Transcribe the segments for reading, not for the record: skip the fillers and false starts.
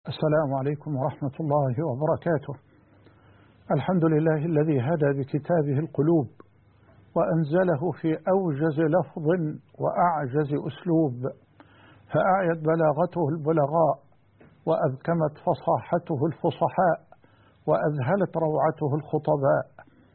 السلام عليكم ورحمة الله وبركاته. الحمد لله الذي هدى بكتابه القلوب وأنزله في أوجز لفظ وأعجز أسلوب، فأعيت بلاغته البلغاء وأبكمت فصاحته الفصحاء وأذهلت روعته الخطباء،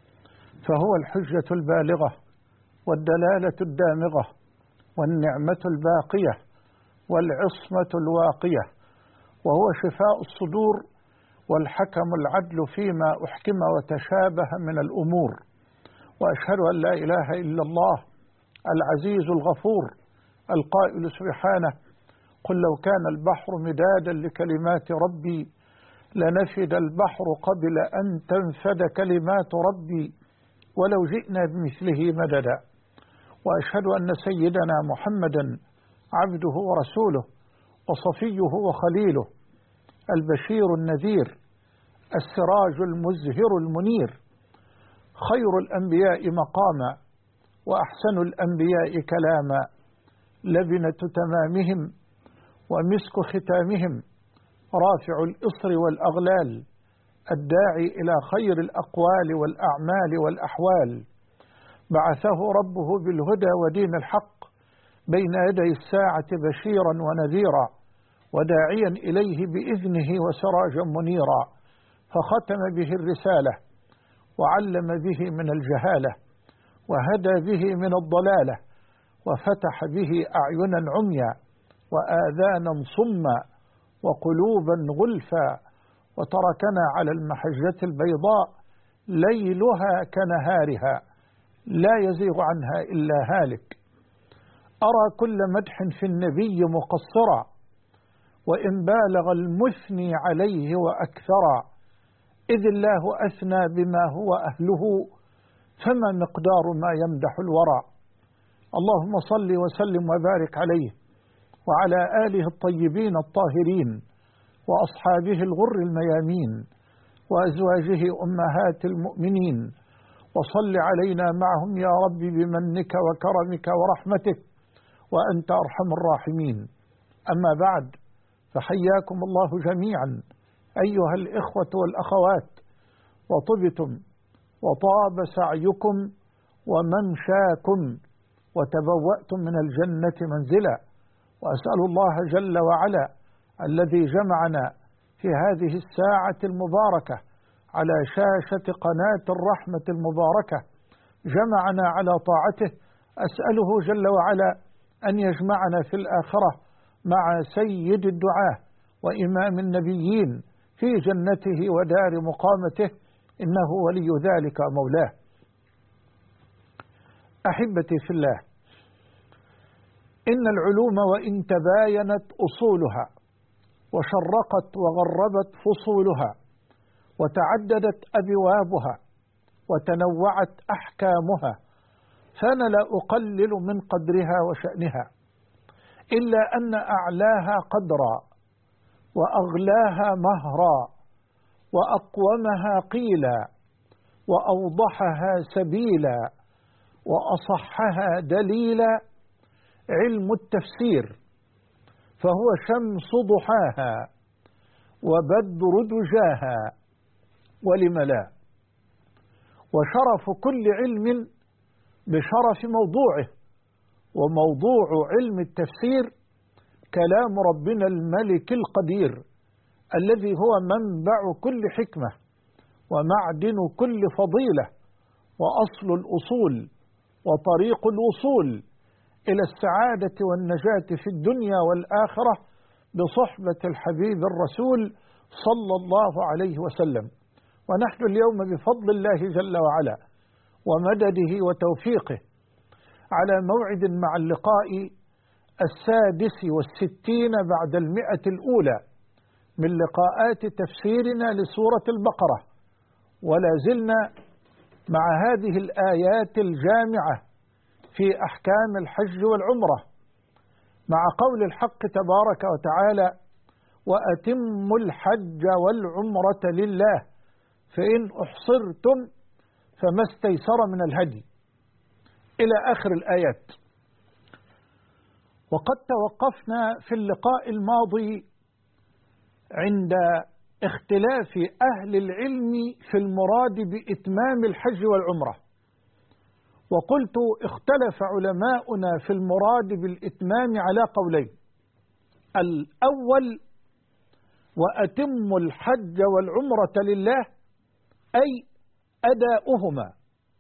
فهو الحجة البالغة والدلالة الدامغة والنعمة الباقية والعصمة الواقية، وهو شفاء الصدور والحكم العدل فيما أحكم وتشابه من الأمور. وأشهد أن لا إله إلا الله العزيز الغفور القائل سبحانه: قل لو كان البحر مدادا لكلمات ربي لنفد البحر قبل أن تنفد كلمات ربي ولو جئنا بمثله مددا. وأشهد أن سيدنا محمدا عبده ورسوله وصفيه وخليله، البشير النذير، السراج المزهر المنير، خير الأنبياء مقاما وأحسن الأنبياء كلاما، لبنة تمامهم ومسك ختامهم، رافع الإصر والأغلال، الداعي إلى خير الأقوال والأعمال والأحوال، بعثه ربه بالهدى ودين الحق بين يدي الساعة بشيرا ونذيرا وداعيا إليه بإذنه وسراجا منيرا، فختم به الرسالة وعلم به من الجهالة وهدى به من الضلالة وفتح به أعينا عميا وآذانا صما وقلوبا غلفا، وتركنا على المحجة البيضاء ليلها كنهارها لا يزيغ عنها إلا هالك. أرى كل مدح في النبي مقصرا وإن بالغ المثني عليه وأكثرا، إذ الله أثنى بما هو أهله فما مقدار ما يمدح الورى. اللهم صل وسلم وبارك عليه وعلى آله الطيبين الطاهرين وأصحابه الغر الميامين وأزواجه أمهات المؤمنين، وصل علينا معهم يا رب بمنك وكرمك ورحمتك وأنت أرحم الراحمين. أما بعد، فحياكم الله جميعا أيها الإخوة والأخوات، وطبتم وطاب سعيكم وممشاكم وتبوأتم من الجنة منزلا، وأسأل الله جل وعلا الذي جمعنا في هذه الساعة المباركة على شاشة قناة الرحمة المباركة، جمعنا على طاعته، أسأله جل وعلا أن يجمعنا في الآخرة مع سيد الدعاة وإمام النبيين في جنته ودار مقامته، إنه ولي ذلك مولاه. أحبتي في الله، إن العلوم وإن تباينت أصولها وشرقت وغربت فصولها وتعددت أبوابها وتنوعت أحكامها، فأنا لا أقلل من قدرها وشأنها، إلا أن أعلاها قدرا وأغلاها مهرا وأقومها قيلا وأوضحها سبيلا وأصحها دليلا علم التفسير، فهو شمس ضحاها وبدر دجاها ولم لا. وشرف كل علم بشرف موضوعه، وموضوع علم التفسير كلام ربنا الملك القدير الذي هو منبع كل حكمة ومعدن كل فضيلة وأصل الأصول وطريق الوصول إلى السعادة والنجاة في الدنيا والآخرة بصحبة الحبيب الرسول صلى الله عليه وسلم. ونحن اليوم بفضل الله جل وعلا ومدده وتوفيقه على موعد مع اللقاء 66 بعد 100 الأولى من لقاءات تفسيرنا لسورة البقرة، ولا زلنا مع هذه الآيات الجامعة في أحكام الحج والعمرة، مع قول الحق تبارك وتعالى: وأتموا الحج والعمرة لله فإن أحصرتم فما استيسر من الهدي، إلى آخر الآيات. وقد توقفنا في اللقاء الماضي عند اختلاف أهل العلم في المراد بإتمام الحج والعمرة. وقلت اختلف علماؤنا في المراد بالإتمام على قولين: الأول وأتم الحج والعمرة لله، أي أداؤهما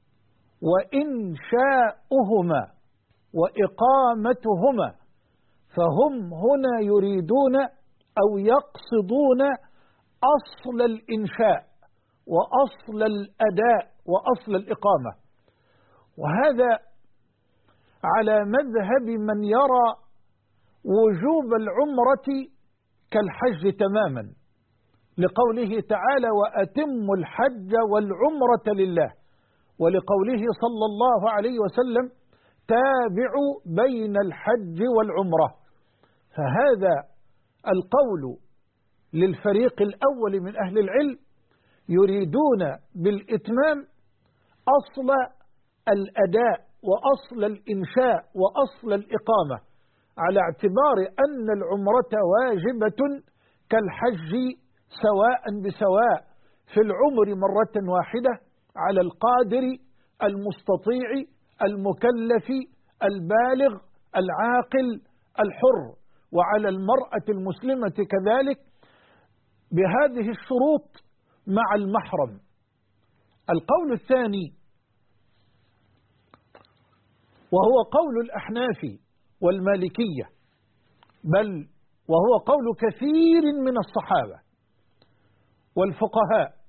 وإنشاؤهما وإقامتهما، فهم هنا يريدون أو يقصدون أصل الإنشاء وأصل الأداء وأصل الإقامة، وهذا على مذهب من يرى وجوب العمرة كالحج تماما، لقوله تعالى: وأتم الحج والعمرة لله، ولقوله صلى الله عليه وسلم: تابعوا بين الحج والعمرة. فهذا القول للفريق الأول من أهل العلم، يريدون بالإتمام أصل الأداء وأصل الإنشاء وأصل الإقامة، على اعتبار أن العمرة واجبة كالحج سواء بسواء في العمر مرة واحدة على القادر المستطيع المكلف البالغ العاقل الحر، وعلى المرأة المسلمة كذلك بهذه الشروط مع المحرم. القول الثاني وهو قول الأحناف والمالكية، بل وهو قول كثير من الصحابة والفقهاء،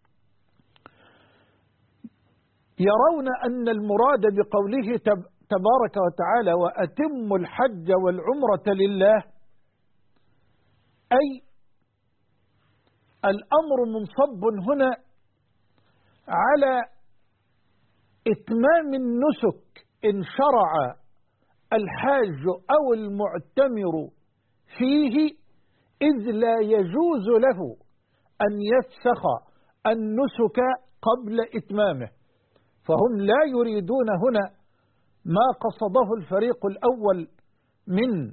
يرون أن المراد بقوله تبارك وتعالى: وأتم الحج والعمرة لله، أي الأمر منصب هنا على إتمام النسك إن شرع الحاج أو المعتمر فيه، إذ لا يجوز له أن يفسخ النسك قبل إتمامه. فهم لا يريدون هنا ما قصده الفريق الأول من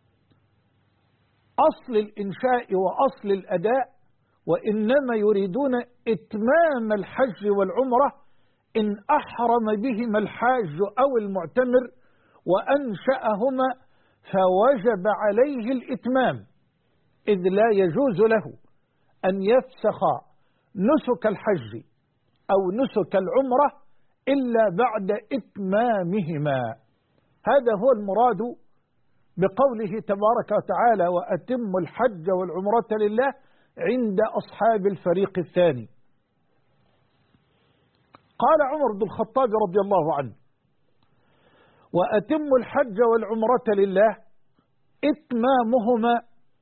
أصل الإنشاء وأصل الأداء، وإنما يريدون إتمام الحج والعمرة إن أحرم بهما الحاج أو المعتمر وأنشأهما، فوجب عليه الإتمام، إذ لا يجوز له أن يفسخ نسك الحج أو نسك العمرة إلا بعد إتمامهما. هذا هو المراد بقوله تبارك وتعالى: وأتم الحج والعمرة لله، عند أصحاب الفريق الثاني. قال عمر بن الخطاب رضي الله عنه: وأتم الحج والعمرة لله إتمامهما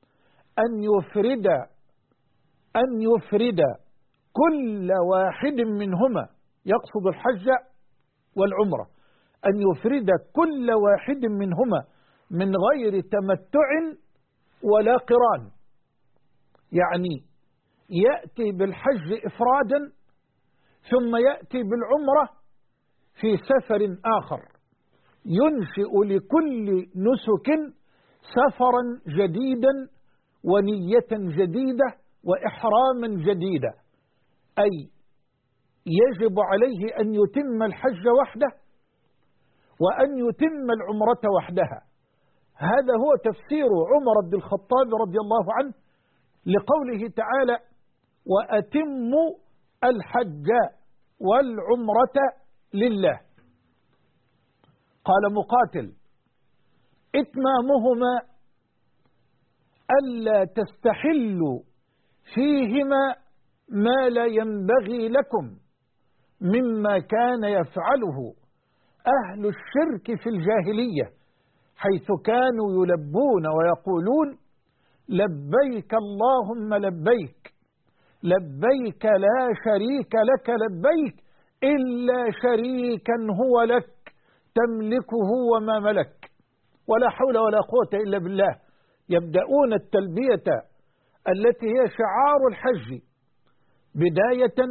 أن يفرد كل واحد منهما، يقصد الحج والعمرة، أن يفرد كل واحد منهما من غير تمتع ولا قران، يعني يأتي بالحج إفرادا ثم يأتي بالعمرة في سفر آخر، ينشئ لكل نسك سفرا جديدا ونية جديدة وإحراما جديدا، أي يجب عليه أن يتم الحج وحده وأن يتم العمرة وحدها. هذا هو تفسير عمر بن الخطاب رضي الله عنه لقوله تعالى: وأتموا الحج والعمرة لله. قال مقاتل: إتمامهما ألا تستحلوا فيهما ما لا ينبغي لكم مما كان يفعله أهل الشرك في الجاهلية، حيث كانوا يلبون ويقولون: لبيك اللهم لبيك، لبيك لا شريك لك لبيك، إلا شريكا هو لك تملكه وما ملك، ولا حول ولا قوة إلا بالله. يبدأون التلبية التي هي شعار الحج بداية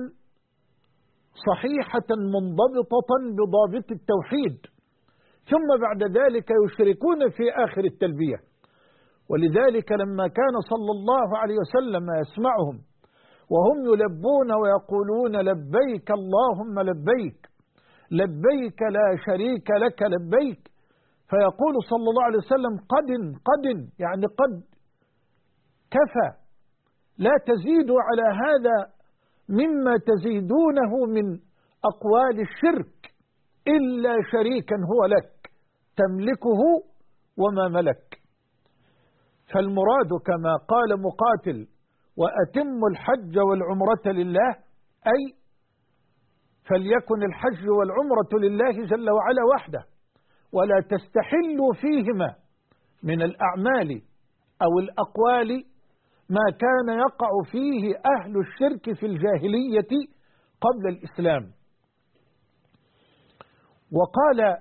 صحيحة منضبطة بضابط التوحيد، ثم بعد ذلك يشركون في آخر التلبية. ولذلك لما كان صلى الله عليه وسلم يسمعهم وهم يلبون ويقولون لبيك اللهم لبيك لبيك لا شريك لك لبيك، فيقول صلى الله عليه وسلم قد يعني قد كفى، لا تزيدوا على هذا مما تزيدونه من أقوال الشرك إلا شريكا هو لك تملكه وما ملك. فالمراد كما قال مقاتل وأتم الحج والعمرة لله، أي فليكن الحج والعمرة لله جل وعلا وحده، ولا تستحلوا فيهما من الأعمال أو الأقوال ما كان يقع فيه أهل الشرك في الجاهلية قبل الإسلام. وقال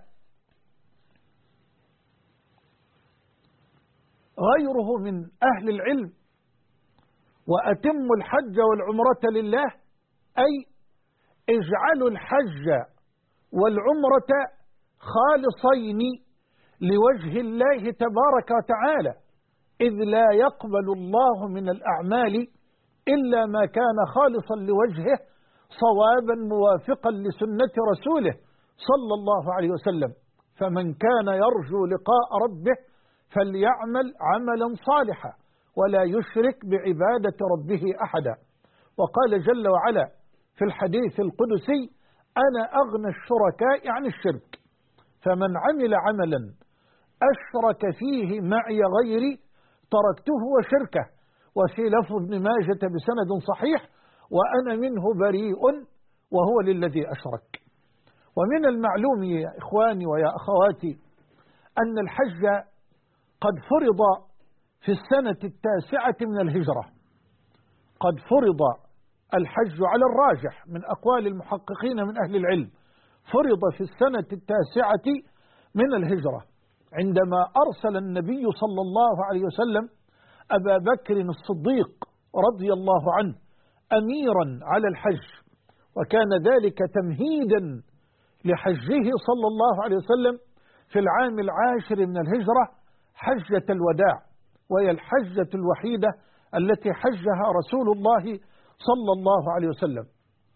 غيره من أهل العلم وأتم الحج والعمرة لله، أي اجعلوا الحج والعمرة خالصين لوجه الله تبارك وتعالى، إذ لا يقبل الله من الأعمال إلا ما كان خالصا لوجهه صوابا موافقا لسنة رسوله صلى الله عليه وسلم. فمن كان يرجو لقاء ربه فليعمل عملا صالحا ولا يشرك بعبادة ربه أحدا. وقال جل وعلا في الحديث القدسي: أنا أغنى الشركاء عن الشرك، فمن عمل عملا أشرك فيه معي غيري تركته وشركه. وفي لفظ ابن ماجة بسند صحيح: وأنا منه بريء وهو للذي أشرك. ومن المعلوم يا إخواني ويا أخواتي أن الحج قد فرض في السنة 9 من الهجرة، قد فرض الحج على الراجح من أقوال المحققين من أهل العلم، فرض في السنة 9 من الهجرة، عندما أرسل النبي صلى الله عليه وسلم أبا بكر الصديق رضي الله عنه أميرا على الحج، وكان ذلك تمهيدا لحجه صلى الله عليه وسلم في العام 10 من الهجرة، حجة الوداع، وهي الحجة الوحيدة التي حجها رسول الله صلى الله عليه وسلم.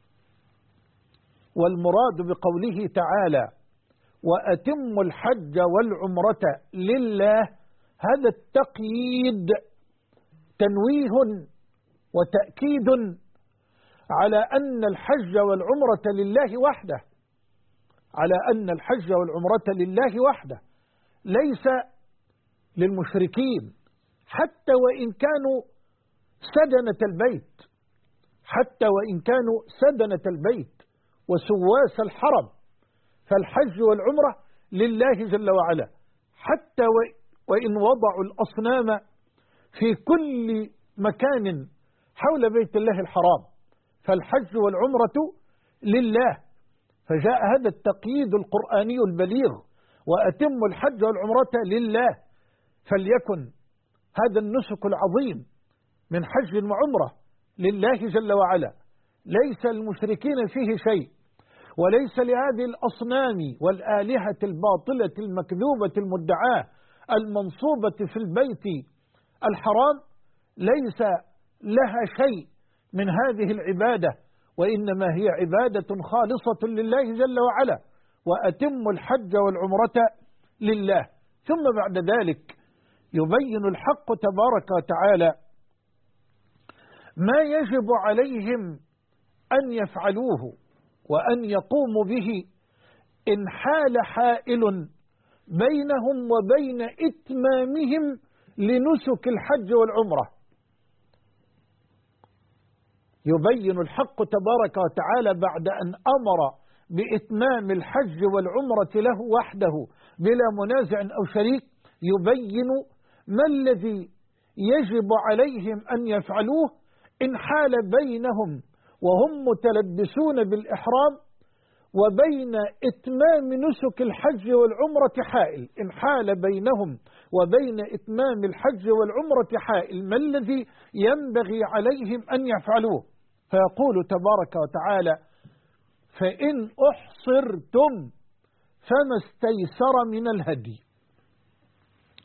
والمراد بقوله تعالى: وأتم الحج والعمرة لله، هذا التقييد تنويه وتأكيد على أن الحج والعمرة لله وحده، على أن الحج والعمرة لله وحده، ليس للمشركين حتى وإن كانوا سدنة البيت، حتى وإن كانوا سدنة البيت وسواس الحرم، فالحج والعمرة لله جل وعلا، حتى وإن وضعوا الأصنام في كل مكان حول بيت الله الحرام، فالحج والعمرة لله. فجاء هذا التقييد القرآني البليغ: وأتم الحج والعمرة لله. فليكن هذا النسك العظيم من حج وعمرة لله جل وعلا، ليس المشركين فيه شيء، وليس لهذه الأصنام والآلهة الباطلة المكذوبة المدعاة المنصوبة في البيت الحرام، ليس لها شيء من هذه العبادة، وإنما هي عبادة خالصة لله جل وعلا. وأتم الحج والعمرة لله. ثم بعد ذلك يبين الحق تبارك وتعالى ما يجب عليهم أن يفعلوه وأن يقوموا به إن حال حائل بينهم وبين إتمامهم لنسك الحج والعمرة. يبين الحق تبارك وتعالى بعد أن أمر بإتمام الحج والعمرة له وحده بلا منازع أو شريك، يبين ما الذي يجب عليهم أن يفعلوه إن حال بينهم وهم متلبسون بالإحرام وبين إتمام نسك الحج والعمرة حائل. إن حال بينهم وبين إتمام الحج والعمرة حائل، ما الذي ينبغي عليهم أن يفعلوه؟ فيقول تبارك وتعالى: فإن أحصرتم فما استيسر من الهدي.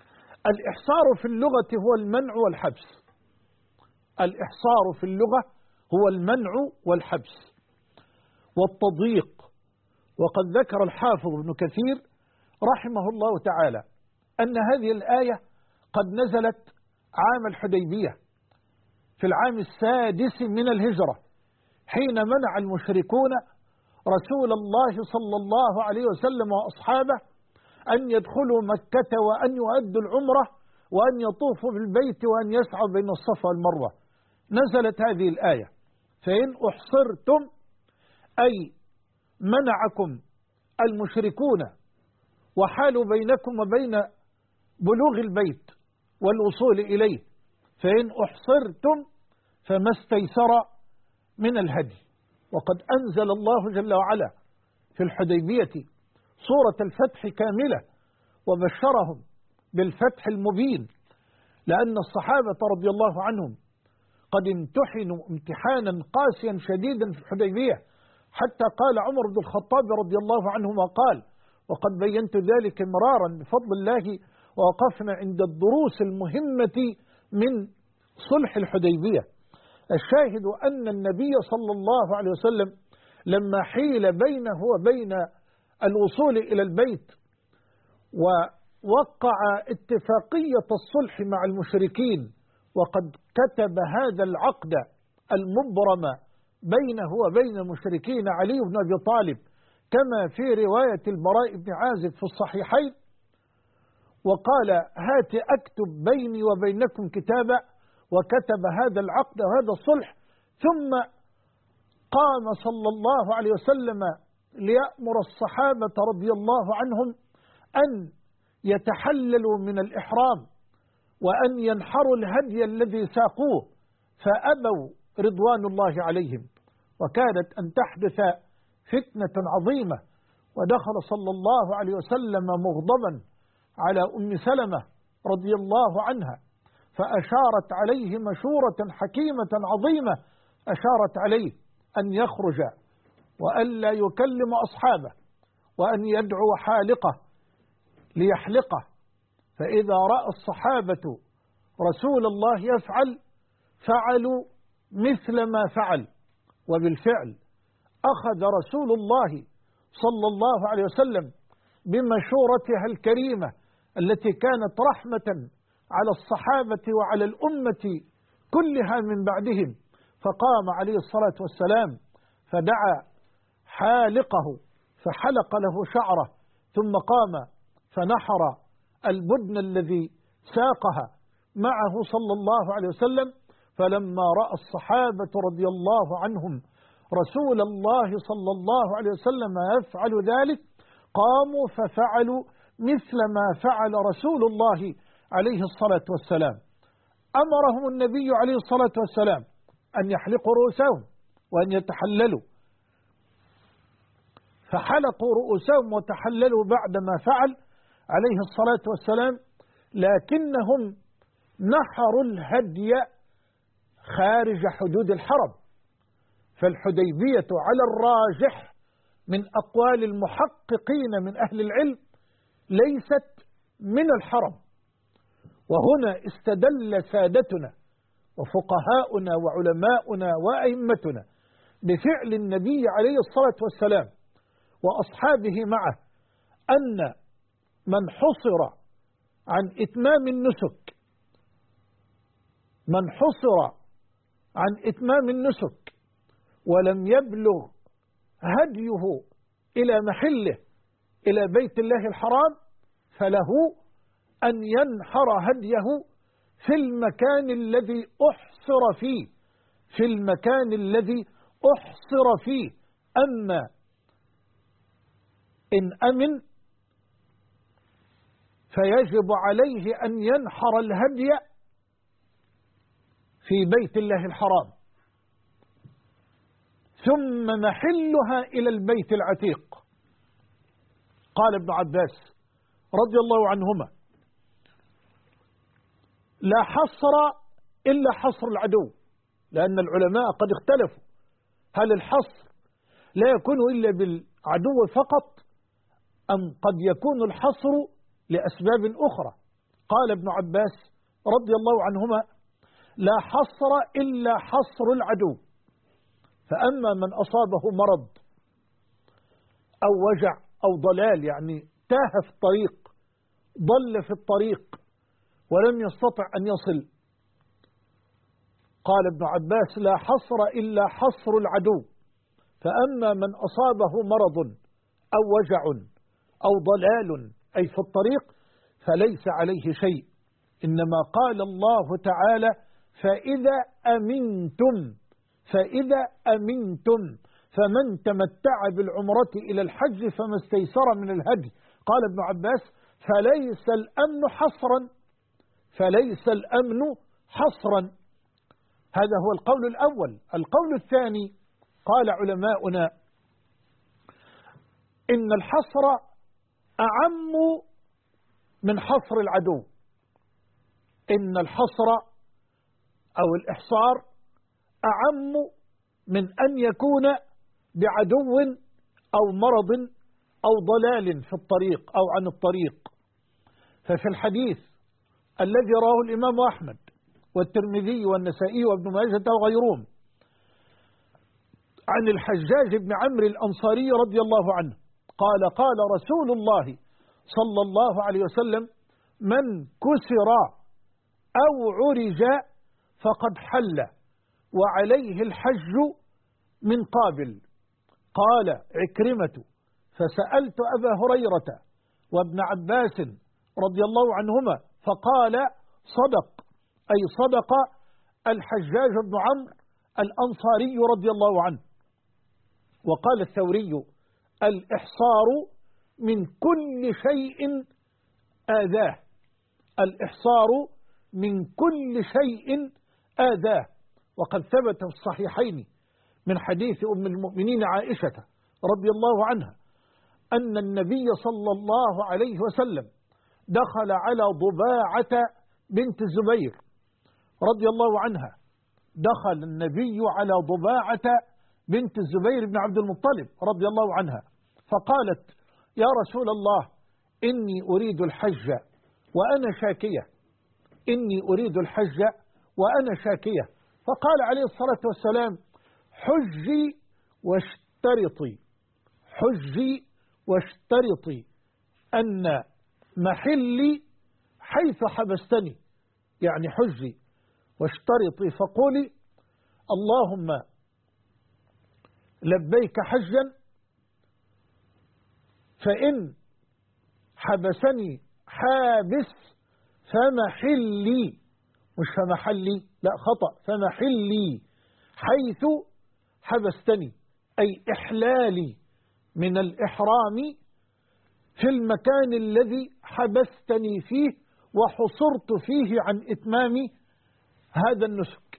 الإحصار في اللغة هو المنع والحبس. الإحصار في اللغة هو المنع والحبس والتضييق. وقد ذكر الحافظ ابن كثير رحمه الله تعالى أن هذه الآية قد نزلت عام الحديبية في العام السادس من الهجرة، حين منع المشركون رسول الله صلى الله عليه وسلم وأصحابه أن يدخلوا مكة وأن يؤدوا العمرة وأن يطوفوا بالبيت وأن يسعوا بين الصفا والمروة. نزلت هذه الآية: فإن أحصرتم، أي منعكم المشركون وحالوا بينكم وبين بلوغ البيت والوصول إليه، فإن أحصرتم فما استيسر من الهدي. وقد أنزل الله جل وعلا في الحديبية سورة الفتح كاملة وبشرهم بالفتح المبين، لأن الصحابة رضي الله عنهم قد امتحنوا امتحانا قاسيا شديدا في الحديبية، حتى قال عمر بن الخطاب رضي الله عنه ما قال، وقد بينت ذلك مرارا بفضل الله، ووقفنا عند الدروس المهمة من صلح الحديبية. الشاهد أن النبي صلى الله عليه وسلم لما حيل بينه وبين الوصول إلى البيت ووقع اتفاقية الصلح مع المشركين، وقد كتب هذا العقد المبرم بينه وبين المشركين علي بن أبي طالب كما في رواية البراء بن عازب في الصحيحين، وقال: هات أكتب بيني وبينكم كتابا، وكتب هذا العقد وهذا الصلح. ثم قام صلى الله عليه وسلم ليأمر الصحابة رضي الله عنهم أن يتحللوا من الإحرام وأن ينحروا الهدي الذي ساقوه، فأبوا رضوان الله عليهم، وكادت أن تحدث فتنة عظيمة. ودخل صلى الله عليه وسلم مغضبا على أم سلمة رضي الله عنها، فأشارت عليه مشورة حكيمة عظيمة، أشارت عليه أن يخرج وألا يكلم أصحابه وأن يدعو حالقه ليحلقه، فإذا رأى الصحابة رسول الله يفعل فعلوا مثل ما فعل. وبالفعل أخذ رسول الله صلى الله عليه وسلم بمشورتها الكريمة التي كانت رحمة على الصحابة وعلى الأمة كلها من بعدهم، فقام عليه الصلاة والسلام فدعا حالقه فحلق له شعره، ثم قام فنحر البدن الذي ساقها معه صلى الله عليه وسلم. فلما رأى الصحابة رضي الله عنهم رسول الله صلى الله عليه وسلم يفعل ذلك، قاموا ففعلوا مثل ما فعل رسول الله عليه الصلاة والسلام. أمرهم النبي عليه الصلاة والسلام أن يحلقوا رؤوسهم وأن يتحللوا، فحلقوا رؤوسهم وتحللوا بعدما فعل عليه الصلاة والسلام، لكنهم نحروا الهدي خارج حدود الحرم. فالحديبية على الراجح من أقوال المحققين من أهل العلم ليست من الحرم. وهنا استدل سادتنا وفقهاؤنا وعلماؤنا وأئمتنا بفعل النبي عليه الصلاة والسلام وأصحابه معه أن من حصر عن إتمام النسك، من حصر عن إتمام النسك ولم يبلغ هديه إلى محله إلى بيت الله الحرام، فله أن ينحر هديه في المكان الذي أحصر فيه، في المكان الذي أحصر فيه. أما إن أمن فيجب عليه أن ينحر الهدي في بيت الله الحرام، ثم محلها إلى البيت العتيق. قال ابن عباس رضي الله عنهما: لا حصر إلا حصر العدو، لأن العلماء قد اختلفوا هل الحصر لا يكون إلا بالعدو فقط أم قد يكون الحصر لأسباب أخرى. قال ابن عباس رضي الله عنهما: لا حصر إلا حصر العدو، فأما من أصابه مرض أو وجع أو ضلال، يعني تاه في الطريق، ضل في الطريق ولم يستطع أن يصل، قال ابن عباس: لا حصر إلا حصر العدو، فأما من أصابه مرض أو وجع أو ضلال أي في الطريق فليس عليه شيء، إنما قال الله تعالى: فإذا أمنتم فمن تمتع بالعمرة إلى الحج فما استيسر من الهدي. قال ابن عباس: فليس الأمن حصرا. هذا هو القول الأول. القول الثاني، قال علماؤنا: إن الحصر أعم من حصر العدو، إن الحصر أو الإحصار أعم من أن يكون بعدو أو مرض أو ضلال في الطريق أو عن الطريق. ففي الحديث الذي رواه الإمام أحمد والترمذي والنسائي وابن ماجه وغيرهم عن الحجاج بن عمرو الأنصاري رضي الله عنه قال: قال رسول الله صلى الله عليه وسلم: من كسر أو عرج فقد حل وعليه الحج من قابل. قال عكرمة: فسألت أبا هريرة وابن عباس رضي الله عنهما فقال: صدق، أي صدق الحجاج بن عمرو الأنصاري رضي الله عنه. وقال الثوري: الإحصار من كل شيء آذاه، الإحصار من كل شيء آذاه. وقد ثبت في الصحيحين من حديث أم المؤمنين عائشة رضي الله عنها أن النبي صلى الله عليه وسلم دخل على ضباعة بنت الزبير رضي الله عنها، دخل النبي على ضباعة بنت الزبير بن عبد المطلب رضي الله عنها فقالت: يا رسول الله، إني أريد الحج وأنا شاكية، إني أريد الحج وأنا شاكية. فقال عليه الصلاة والسلام: حجي واشترطي، حجي واشترطي أن محلي حيث حبستني، يعني حجي واشترطي فقولي: اللهم لبيك حجا، فإن حبسني حابس فمحلي، مش فمحلي، لا خطأ، فمحلي حيث حبستني، أي إحلالي من الإحرام في المكان الذي حبستني فيه وحصرت فيه عن إتمام هذا النسك.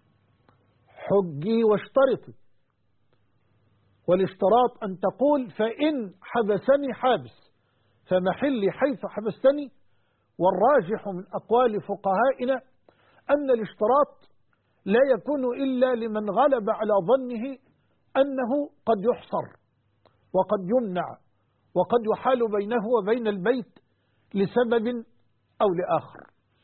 حجي واشترطي، والاشتراط أن تقول: فإن حبسني حابس فمحلي حيث حبستني. والراجح من أقوال فقهائنا أن الاشتراط لا يكون إلا لمن غلب على ظنه أنه قد يحصر وقد يمنع وقد يحال بينه وبين البيت لسبب أو لآخر.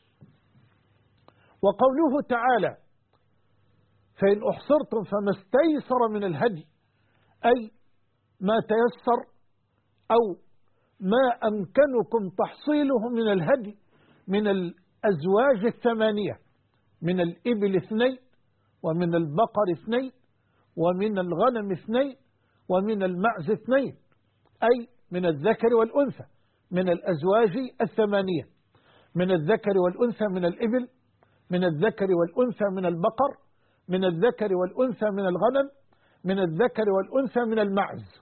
وقوله تعالى: فإن أحصرتم فما استيسر من الهدي، أي ما تيسر أو ما أمكنكم تحصيله من الهدي من الأزواج الثمانية، من الإبل 2 ومن البقر 2 ومن الغنم 2 ومن المعز 2، أي من الذكر والأنثى، من الأزواج الثمانية، من الذكر والأنثى من الإبل، من الذكر والأنثى من البقر، من الذكر والأنثى من الغنم، من الذكر والأنثى من المعز.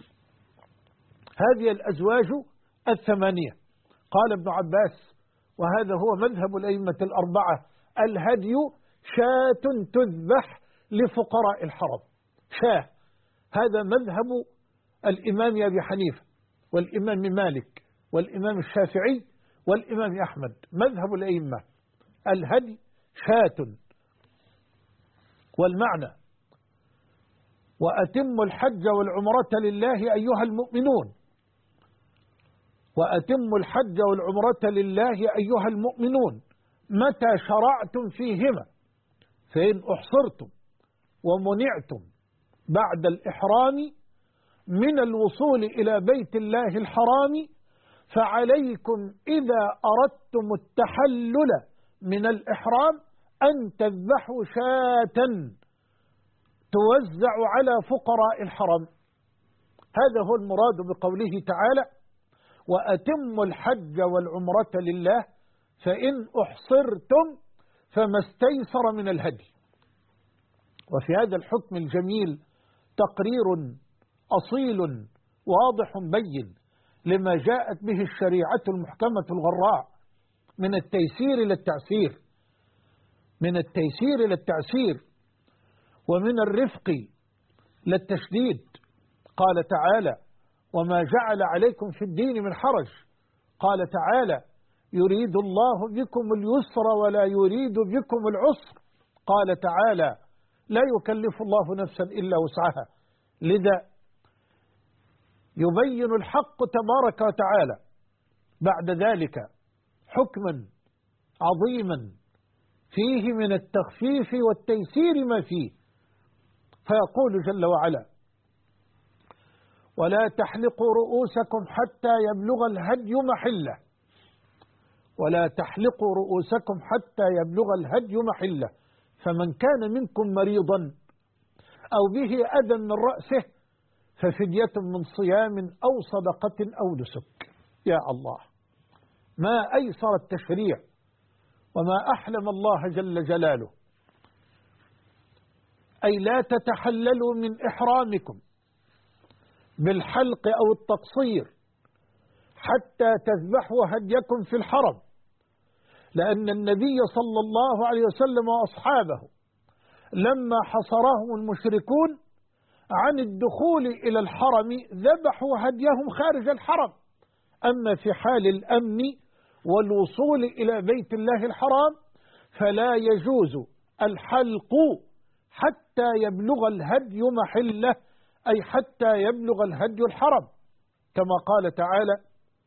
هذه الأزواج الثمانية. قال ابن عباس، وهذا هو مذهب الأئمة الأربعة: الهدي شاة تذبح لفقراء الحرم، شاة. هذا مذهب الإمام أبي حنيفة والإمام مالك والإمام الشافعي والإمام أحمد، مذهب الأئمة: الهدي شاة. والمعنى: وأتموا الحج والعمرة لله أيها المؤمنون. وأتموا الحج والعمرة لله أيها المؤمنون متى شرعتم فيهما، فإن أحصرتم ومنعتم بعد الإحرام من الوصول إلى بيت الله الحرام فعليكم إذا أردتم التحلل من الإحرام أن تذبحوا شاة توزع على فقراء الحرم. هذا هو المراد بقوله تعالى: وأتموا الحج والعمرة لله فإن أحصرتم فما استيسر من الهدي. وفي هذا الحكم الجميل تقرير أصيل واضح بين لما جاءت به الشريعة المحكمة الغراء من التيسير إلى التعسير، من التيسير إلى التعسير، ومن الرفق للتشديد. قال تعالى: وما جعل عليكم في الدين من حرج. قال تعالى: يريد الله بكم اليسر ولا يريد بكم العسر. قال تعالى: لا يكلف الله نفسا إلا وسعها. لذا يبين الحق تبارك وتعالى بعد ذلك حكما عظيما فيه من التخفيف والتيسير ما فيه، فيقول جل وعلا: ولا تحلقوا رؤوسكم حتى يبلغ الهدي محله، ولا تحلقوا رؤوسكم حتى يبلغ الهدي محله، فمن كان منكم مريضا أو به أذى من رأسه ففدية من صيام أو صدقة أو نسك. يا الله، ما أيسر التشريع وما أحلم الله جل جلاله. أي لا تتحللوا من إحرامكم بالحلق أو التقصير حتى تذبحوا هديكم في الحرم، لأن النبي صلى الله عليه وسلم وأصحابه لما حصرهم المشركون عن الدخول إلى الحرم ذبحوا هديهم خارج الحرم. أما في حال الأمن والوصول إلى بيت الله الحرام فلا يجوز الحلق حتى يبلغ الهدي محله، أي حتى يبلغ الهدي الحرم، كما قال تعالى: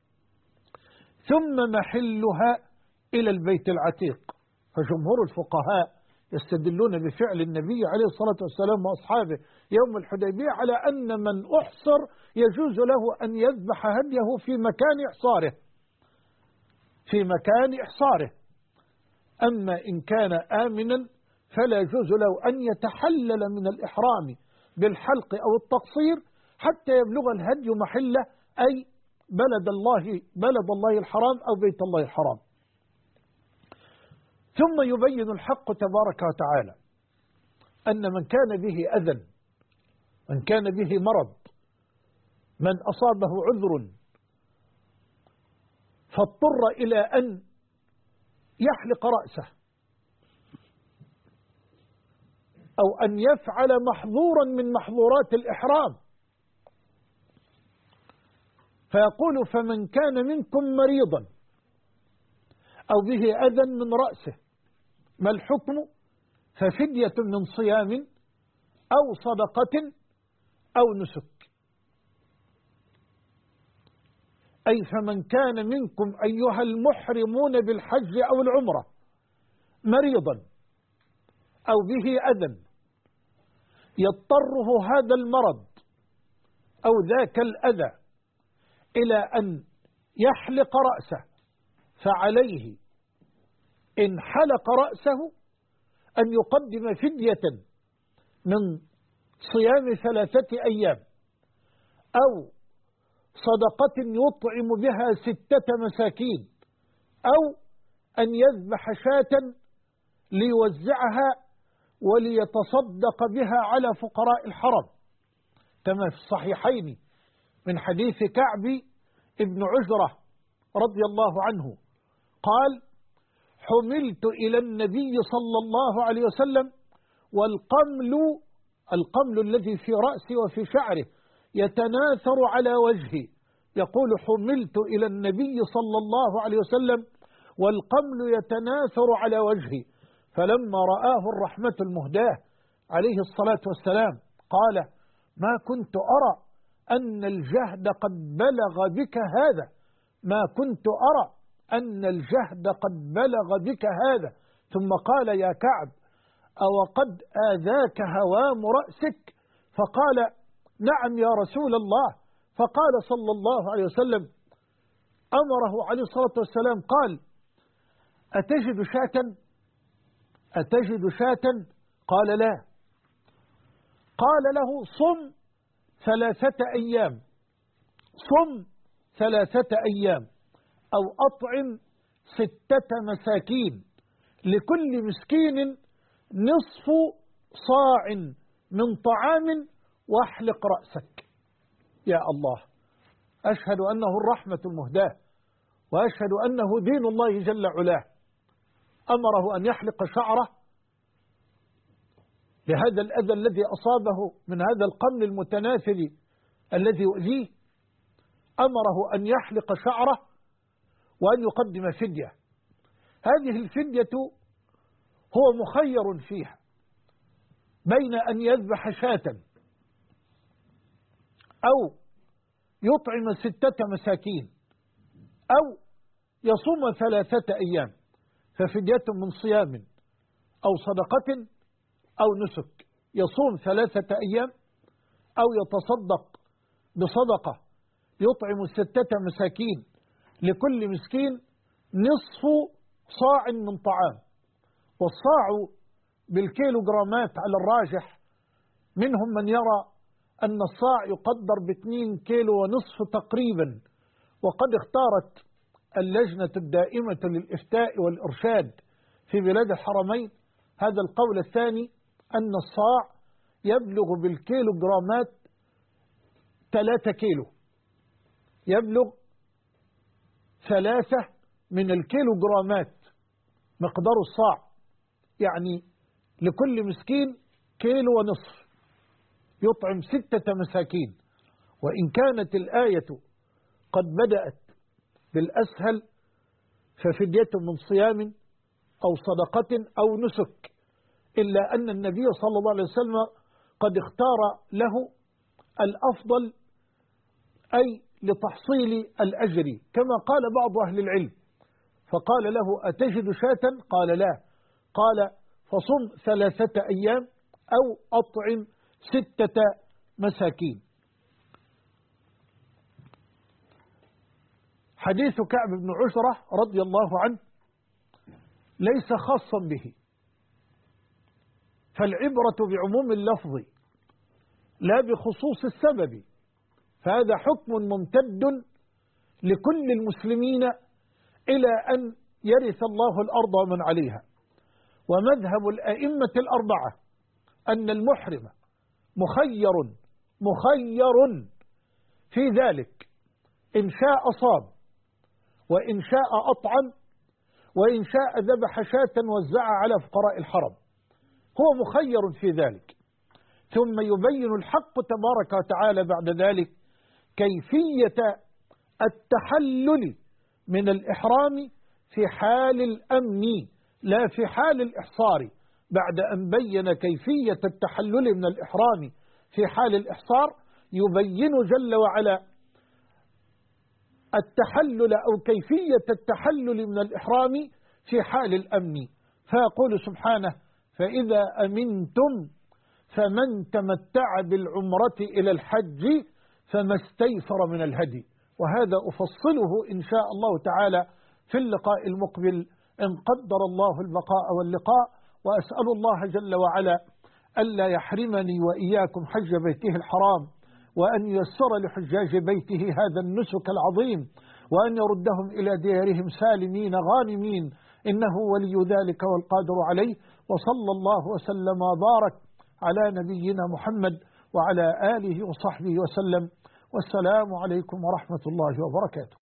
ثم محلها إلى البيت العتيق. فجمهور الفقهاء يستدلون بفعل النبي عليه الصلاة والسلام وأصحابه يوم الحديبية على أن من أحصر يجوز له أن يذبح هديه في مكان إحصاره، في مكان إحصاره. أما إن كان آمنا فلا يجوز له أن يتحلل من الإحرام بالحلق أو التقصير حتى يبلغ الهدي محله، أي بلد الله الحرام أو بيت الله الحرام. ثم يبين الحق تبارك وتعالى أن من كان به أذى، من كان به مرض، من أصابه عذر فاضطر إلى أن يحلق رأسه أو أن يفعل محظورا من محظورات الإحرام، فيقول: فمن كان منكم مريضا أو به أذى من رأسه، ما الحكم؟ ففدية من صيام أو صدقة أو نسك. أي فمن كان منكم أيها المحرمون بالحج أو العمرة مريضا أو به أذى يضطره هذا المرض أو ذاك الأذى إلى أن يحلق رأسه، فعليه إن حلق رأسه أن يقدم فدية من صيام 3 أيام أو صدقة يطعم بها 6 مساكين، أو أن يذبح شاة ليوزعها وليتصدق بها على فقراء الحرم، كما في الصحيحين من حديث كعب ابن عجرة رضي الله عنه قال: حملت إلى النبي صلى الله عليه وسلم القمل الذي في رأسي وفي شعره يتناثر على وجهي. يقول: حملت إلى النبي صلى الله عليه وسلم والقمل يتناثر على وجهي، فلما رآه الرحمة المهداة عليه الصلاة والسلام قال: ما كنت أرى أن الجهد قد بلغ بك هذا، ما كنت أرى أن الجهد قد بلغ بك هذا. ثم قال يا كعب أو قد آذاك هوام رأسك؟ فقال نعم يا رسول الله. فقال صلى الله عليه وسلم أمره عليه الصلاة والسلام قال أتجد شاة؟ أتجد شاة؟ قال لا. قال له صم 3 أيام، صم 3 أيام أو أطعم 6 مساكين، لكل مسكين نصف صاع من طعام، واحلق رأسك. يا الله، أشهد أنه الرحمة المهداة، وأشهد أنه دين الله جل علاه. أمره أن يحلق شعره لهذا الأذى الذي أصابه من هذا القرن المتناثل الذي يؤذيه. أمره أن يحلق شعره وأن يقدم فدية. هذه الفدية هو مخير فيها بين أن يذبح شاة أو يطعم 6 مساكين أو يصوم 3 أيام، ففدية من صيام أو صدقة أو نسك. يصوم 3 أيام أو يتصدق بصدقة يطعم 6 مساكين، لكل مسكين نصف صاع من طعام. والصاع بالكيلو جرامات على الراجح، منهم من يرى أن الصاع يقدر ب2 كيلو ونصف تقريبا. وقد اختارت اللجنة الدائمة للإفتاء والإرشاد في بلاد الحرمين هذا القول الثاني، أن الصاع يبلغ بالكيلو جرامات 3 كيلو، يبلغ 3 من الكيلو جرامات مقدار الصاع، يعني لكل مسكين كيلو ونصف، يطعم 6 مساكين. وإن كانت الآية قد بدأت بالأسهل ففدية من صيام أو صدقة أو نسك، إلا أن النبي صلى الله عليه وسلم قد اختار له الأفضل، أي لتحصيل الأجر، كما قال بعض أهل العلم. فقال له أتجد شاة؟ قال لا. قال فصم 3 أيام أو أطعم 6 مساكين. حديث كعب بن عجرة رضي الله عنه ليس خاصا به، فالعبرة بعموم اللفظ لا بخصوص السبب، فهذا حكم ممتد لكل المسلمين إلى أن يرث الله الأرض ومن عليها. ومذهب الأئمة الأربعة أن المحرم مخير في ذلك، إن شاء صام، وإن شاء أطعم، وإن شاء ذبح شاة وزعها على فقراء الحرم، هو مخير في ذلك. ثم يبين الحق تبارك وتعالى بعد ذلك كيفية التحلل من الإحرام في حال الأمن لا في حال الإحصار. بعد أن بين كيفية التحلل من الإحرام في حال الإحصار، يبين جل وعلا التحلل أو كيفية التحلل من الإحرام في حال الأمن. فيقول سبحانه فإذا أمنتم فمن تمتع بالعمرة إلى الحج فما استيسر من الهدي. وهذا أفصله إن شاء الله تعالى في اللقاء المقبل إن قدر الله البقاء واللقاء. وأسأل الله جل وعلا ألا يحرمني وإياكم حج بيته الحرام، وأن ييسر لحجاج بيته هذا النسك العظيم، وأن يردهم إلى ديارهم سالمين غانمين، إنه ولي ذلك والقادر عليه. وصلى الله وسلم وبارك على نبينا محمد وعلى آله وصحبه وسلم، والسلام عليكم ورحمة الله وبركاته.